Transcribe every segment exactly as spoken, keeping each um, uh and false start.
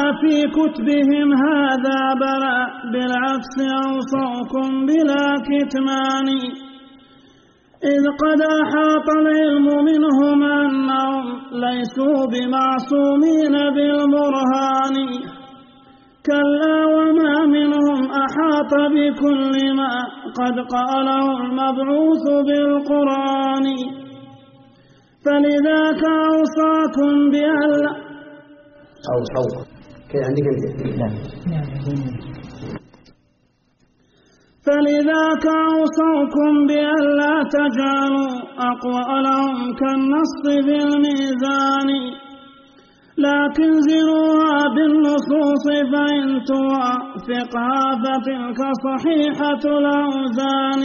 في كتبهم هذا بلى بالعكس أوصوكم بلا كتمان إذ قد أحاط العلم منهم أنهم ليسوا بمعصومين بالبرهان كلا وما منهم أحاط بكل ما قد قاله المبعوث بالقرآن فلذاك أوصاكم بألا أوصوكم كده عندك فلذاك أوصوكم بألا تجعلوا أقوالهم كالنص بالميزان لكن زنوها بالنصوص فإن توافقها فتلك صحيحة الأوزان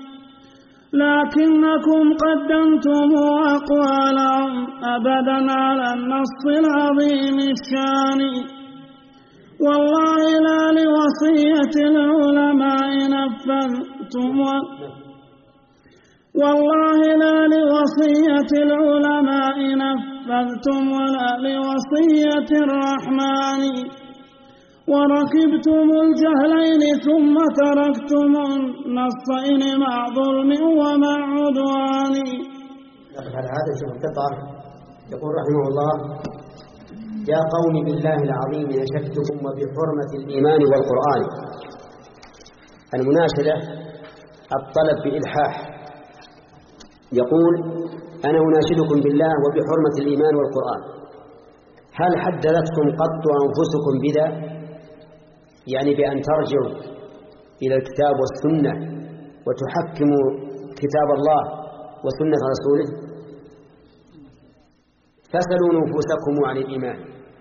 لكنكم قدمتم أقوالهم أبدا على النص العظيم الشان والله لا لوصية العلماء نفذتم والله لا لوصية العلماء نفذتم ولا لوصية الرحمن وركبتم الجهلين ثم تركتم النصين مع ظلم ومع عدوان. هذا الشيخ القطار يقول رحمه الله: يا قوم بالله العظيم نشدتكم وبحرمة الإيمان والقرآن. المناشدة الطلب بإلحاح، يقول: أنا أناشدكم بالله وبحرمة الإيمان والقرآن، هل حدثتكم قط أنفسكم بذا؟ يعني بأن ترجعوا إلى الكتاب والسنة وتحكموا كتاب الله وسنة رسوله؟ فاسألوا نفوسكم عن الإيمان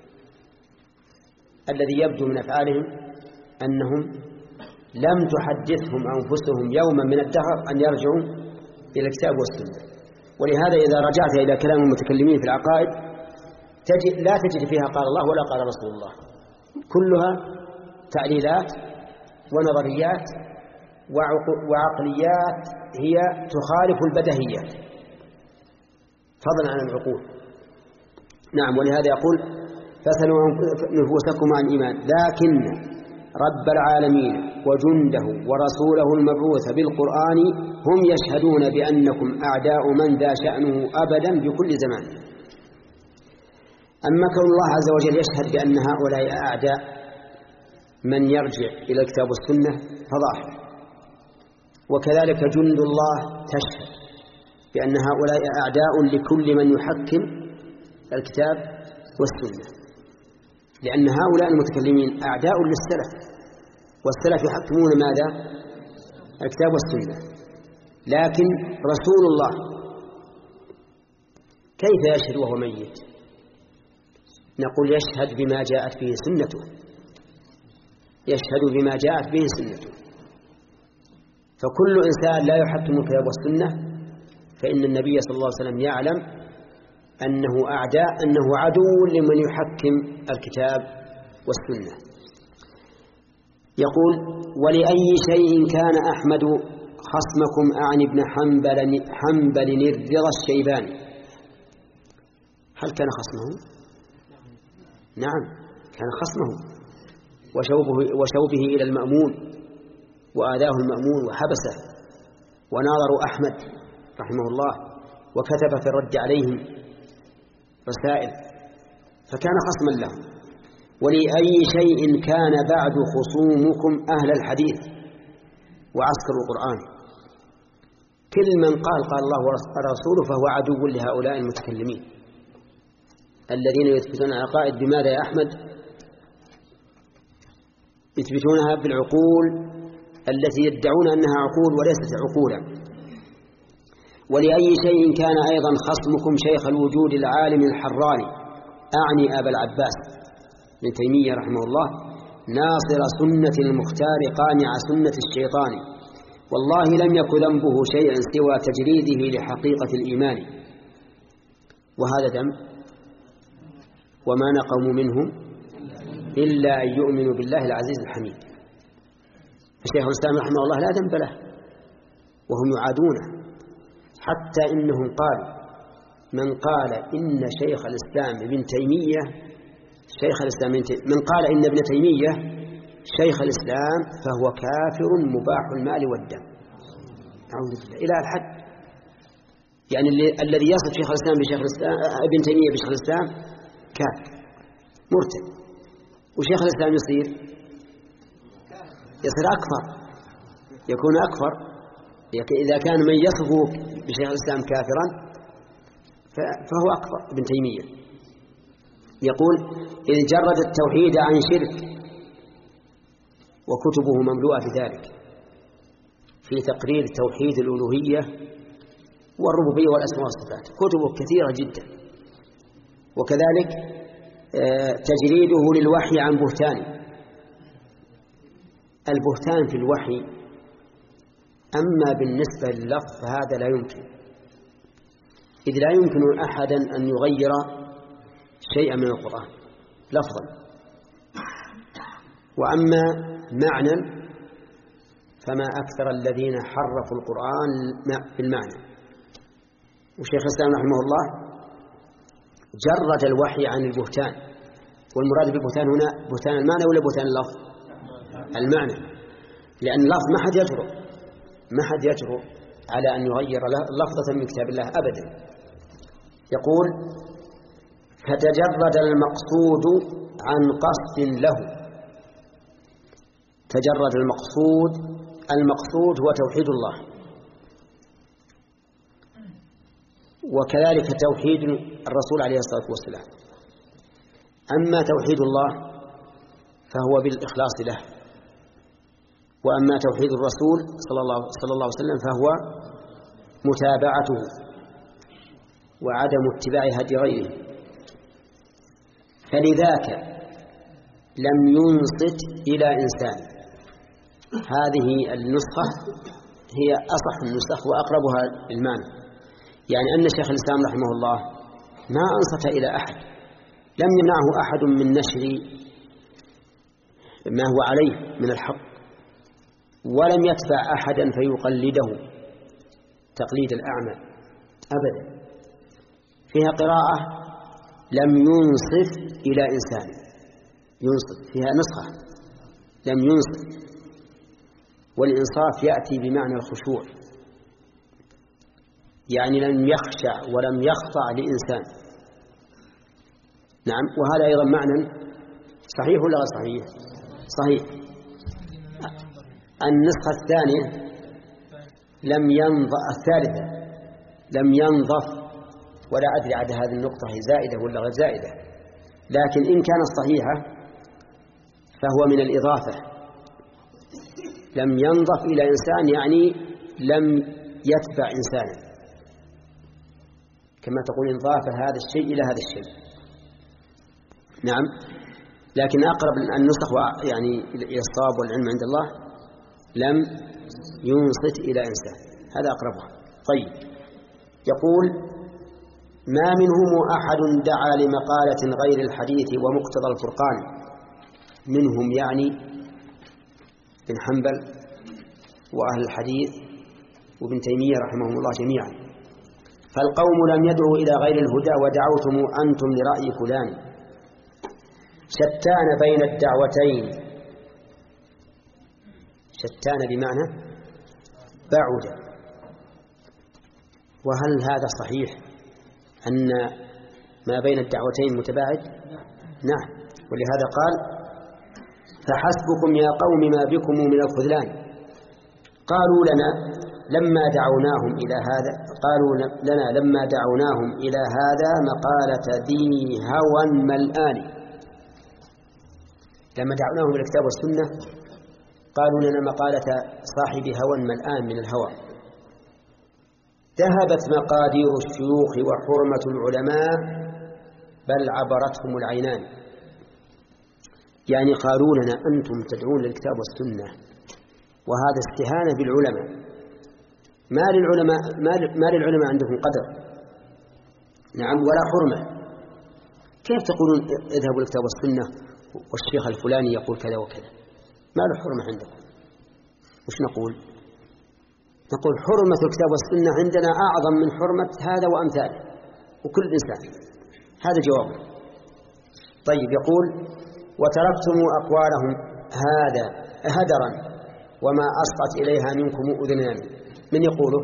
الذي يبدو من أفعالهم أنهم لم تحدثهم أنفسهم يوما من الدهر أن يرجعوا إلى الكتاب والسنة. ولهذا إذا رجعت إلى كلام المتكلمين في العقائد تجد لا تجد فيها قال الله ولا قال رسول الله، كلها تعليلات ونظريات وعقليات هي تخالف البديهيات فضلا عن العقول. نعم، ولهذا يقول: فاسألوا نفوسكم عن الإيمان، لكن رب العالمين وجنده ورسوله المبعوث بالقرآن هم يشهدون بأنكم أعداء من ذا شأنه أبدا بكل زمان. أما كون الله عز وجل يشهد بأن هؤلاء أعداء من يرجع إلى الكتاب والسنة فظاهر، وكذلك جند الله تشهد بأن هؤلاء أعداء لكل من يحكم الكتاب والسنة، لأن هؤلاء المتكلمين أعداء للسلف، والسلف يحكمون ماذا؟ الكتاب والسنة. لكن رسول الله كيف يشهد وهو ميت؟ نقول: يشهد بما جاءت به سنته، يشهد بما جاءت به سنته. فكل إنسان لا يحكم الكتاب والسنة فإن النبي صلى الله عليه وسلم يعلم أنه أعداء أنه عدو لمن يحكم الكتاب والسنة. يقول: ولأي شيء كان أحمد خصمكم أعني ابن حنبل حنبل الرضا الشيباني. هل كان خصمه؟ نعم، كان خصمه وشوبه, وشوبه إلى المأمون وآذاه المأمون وحبسه، وناظروا أحمد رحمه الله وكتب في الرد عليهم رسائل، فكان خصما له. ولأي شيء كان بعد خصومكم أهل الحديث وعسكر القرآن. كل من قال قال الله ورسوله فهو عدو لهؤلاء المتكلمين الذين يثبتون العقائد. بماذا يا أحمد؟ يثبتونها بالعقول التي يدعون أنها عقول وليست عقولا. ولأي شيء كان أيضا خصمكم شيخ الوجود العالم الحراني، أعني أبا العباس ابن تيمية رحمه الله، ناصر سنة المختار قانع سنة الشيطان، والله لم يكن ذنبه شيئا سوى تجريده لحقيقة الإيمان. وهذا ذنب، وما نقموا منهم إلا أن يؤمنوا بالله العزيز الحميد. الشيخ الإسلام رحمه الله لا ذنب له وهم يعادونه، حتى إنهم قالوا: من قال إن شيخ الإسلام ابن تيمية شيخ الإسلام من قال إن ابن تيمية شيخ الإسلام فهو كافر مباح المال والدم. أعوذ بالله إلى الحد، يعني الذي يصف شيخ الإسلام بشيخ الإسلام ابن تيمية بشيخ الإسلام كافر مرتد، وشيخ الإسلام يصير يصير أكفر، يكون أكفر إذا كان من يصفه بشيخ الإسلام كافرا فهو أكفر ابن تيمية. يقول إن جرد التوحيد عن شرك، وكتبه مملوءة بذلك في تقرير توحيد الألوهية والربوبية والأسماء والصفات، كتبه كثيرة جدا. وكذلك تجريده للوحي عن بهتان. البهتان في الوحي أما بالنسبة لللفظ فهذا لا يمكن، إذ لا يمكن أحدا أن يغير شيئا من القرآن لفظا، وأما معنى فما أكثر الذين حرفوا القرآن بالمعنى. وشيخ الإسلام رحمه الله جرد الوحي عن البهتان، والمراد بالبهتان هنا بهتان المعنى ولا بهتان اللفظ؟ المعنى، لأن اللفظ ما حد يجرؤ ما حد يجرؤ على أن يغير لفظة من كتاب الله أبدا. يقول فتجرد المقصود عن قصد له. تجرد المقصود، المقصود هو توحيد الله، وكذلك توحيد الرسول عليه الصلاة والسلام. أما توحيد الله فهو بالإخلاص له، وأما توحيد الرسول صلى الله, صلى الله عليه وسلم فهو متابعته وعدم اتباع هدي غيره. فلذاك لم ينصت إلى إنسان. هذه النسخة هي أصح النسخ وأقربها للمعنى، يعني أن شيخ الإسلام رحمه الله ما أنصت إلى أحد، لم يمنعه أحد من نشر ما هو عليه من الحق، ولم يتبع أحدا فيقلده تقليد الأعمى أبدا. فيها قراءة لم ينصف إلى إنسان، ينصف فيها نسخة لم ينصف، والإنصاف يأتي بمعنى الخشوع، يعني لم يخشع ولم يخضع لإنسان. نعم، وهذا أيضا معنى صحيح ولا غير صحيح؟ صحيح. النسخة الثانية لم ينظف، الثالثة لم ينظف، ولا أدري عد هذه النقطة هي زائدة ولا غير زائدة، لكن إن كانت صحيحة فهو من الإضافة. لم ينظف إلى إنسان يعني لم يتبع إنسانا، كما تقول انضاف هذا الشيء إلى هذا الشيء. نعم، لكن أقرب النسخ يعني إلى الصواب والعلم عند الله لم ينصت إلى إنسان، هذا أقربها. طيب، يقول ما منهم أحد دعا لمقالة غير الحديث ومقتضى الفرقان، منهم يعني بن حنبل وأهل الحديث وابن تيمية رحمهم الله جميعا. فالقوم لم يدعوا إلى غير الهدى ودعوتم أنتم لرأي فلان، شتان بين الدعوتين. شتان بمعنى بعد. وهل هذا صحيح أن ما بين الدعوتين متباعد؟ نعم، ولهذا قال فحسبكم يا قوم ما بكم من الخذلان. قالوا لنا لما دعوناهم إلى هذا قالوا لنا لما دعوناهم إلى هذا مقالة ذي هوى ملآن. لما دعوناهم إلى الكتاب والسنة قالوا لنا مقالة صاحب هوى ملآن من الهوى. ذهبت مقادير الشيوخ وحرمة العلماء بل عبرتهم العينان. يعني قالوا لنا أنتم تدعون للكتاب والسنة، وهذا استهانة بالعلماء. ما للعلماء ما للعلماء عندهم قدر، نعم، ولا حرمة. كيف تقولون اذهبوا للكتاب والسنة والشيخ الفلاني يقول كذا وكذا؟ ما له حرمة عندكم. وش نقول؟ نقول حرمة الكتاب والسنة عندنا أعظم من حرمة هذا وأمثاله وكل إنسان. هذا جوابه. طيب، يقول وتركتم أقوالهم هذا هدرا وما أسقط إليها منكم أذنان. من يقوله؟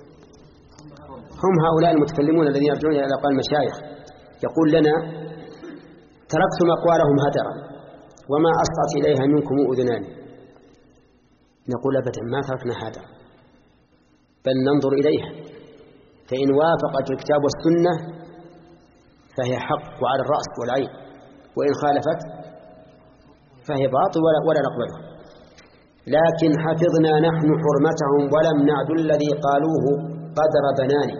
هم هؤلاء المتكلمون الذين يرجعون إلى أقوال المشايخ. يقول لنا تركتم أقوالهم هدرا وما أسقط إليها منكم أذنان. نقول أبدا ما تركنا هذا، بل ننظر إليها، فإن وافقت الكتاب والسنة فهي حق وعلى الرأس والعين، وإن خالفت فهي باطل ولا نقبله. لكن حفظنا نحن حرمتهم ولم نعد الذي قالوه قدر بناني،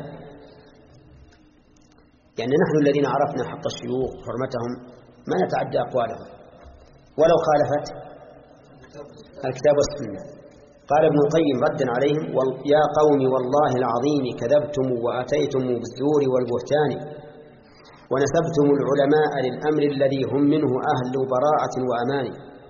يعني نحن الذين عرفنا حق الشيوخ حرمتهم ما نتعدى أقوالهم ولو خالفت الكتاب والسنة. قال ابن القيم ردا عليهم: يا قوم والله العظيم كذبتم وأتيتم بالزور والبهتان ونسبتم العلماء للأمر الذي هم منه أهل براءة وأمان.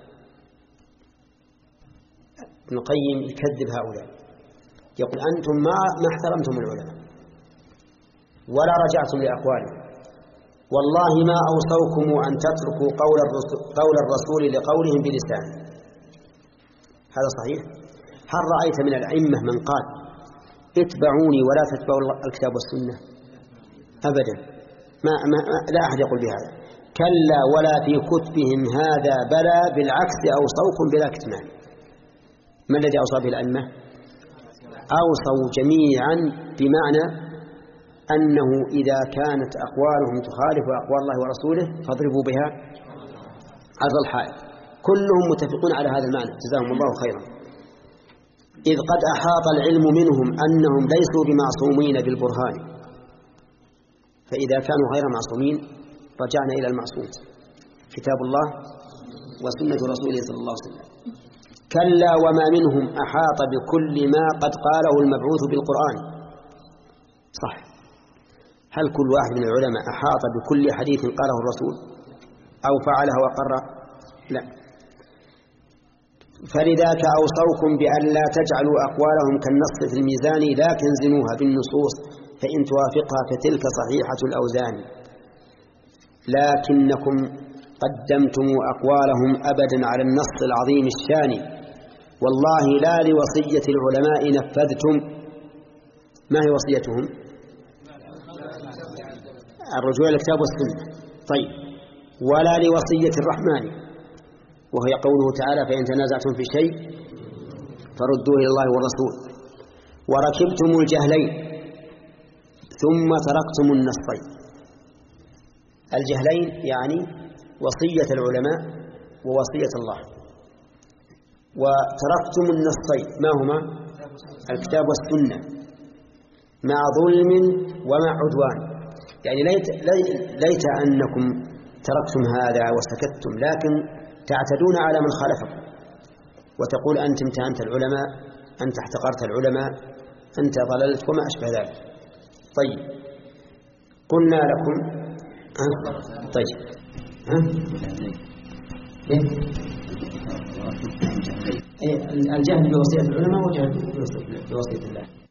ابن القيم يكذب هؤلاء، يقول أنتم ما ما احترمتم العلماء ولا رجعتم لأقوالهم، والله ما أوصوكم أن تتركوا قول الرسول, قول الرسول لقولهم بلسان. هذا صحيح؟ هل رأيت من الأئمة من قال اتبعوني ولا تتبعوا الكتاب والسنة؟ أبدا، ما, ما لا أحد يقول بهذا. كلا ولا في كتبهم هذا، بلى بالعكس أوصوكم بلا كتمان. ما الذي أوصى به الأئمة؟ أوصوا جميعا بمعنى أنه إذا كانت أقوالهم تخالف أقوال الله ورسوله فاضربوا بها عرض الحائط. كلهم متفقون على هذا المعنى، جزاهم الله خيرا. إذ قد أحاط العلم منهم أنهم ليسوا بمعصومين بالبرهان، فإذا كانوا غير معصومين رجعنا إلى المعصوم كتاب الله وسنة رسوله صلى الله عليه وسلم. كلا وما منهم أحاط بكل ما قد قاله المبعوث بالقرآن. صح، هل كل واحد من العلماء أحاط بكل حديث قاله الرسول أو فعله وقر؟ لا. فلذاك أوصوكم بأن لا تجعلوا أقوالهم كالنص في الميزان، لكن زنوها بالنصوص فإن توافقها فتلك صحيحة الأوزان. لكنكم قدمتم أقوالهم أبدا على النص العظيم الشان، والله لا لوصية العلماء نفذتم. ما هي وصيتهم؟ الرجوع إلى الكتاب والسنة. طيب، ولا لوصية الرحمن، وهي قوله تعالى: فإن تنازعتم في شيء فردوه إلى الله والرسول. وركبتم الجهلين ثم تركتم النصين. الجهلين يعني وصية العلماء ووصية الله. وتركتم النصين ما هما؟ الكتاب والسنة، مع ظلم ومع عدوان. يعني ليت, ليت أنكم تركتم هذا وسكتتم، لكن تعتدون على من خالفكم وتقول أنت امتهنت العلماء، أنت احتقرت العلماء، أنت ضللت وما أشبه ذلك. طيب، قلنا لكم ها؟ طيب ها؟ إيه؟ الجهل بوصية العلماء وجهل بوصية الله.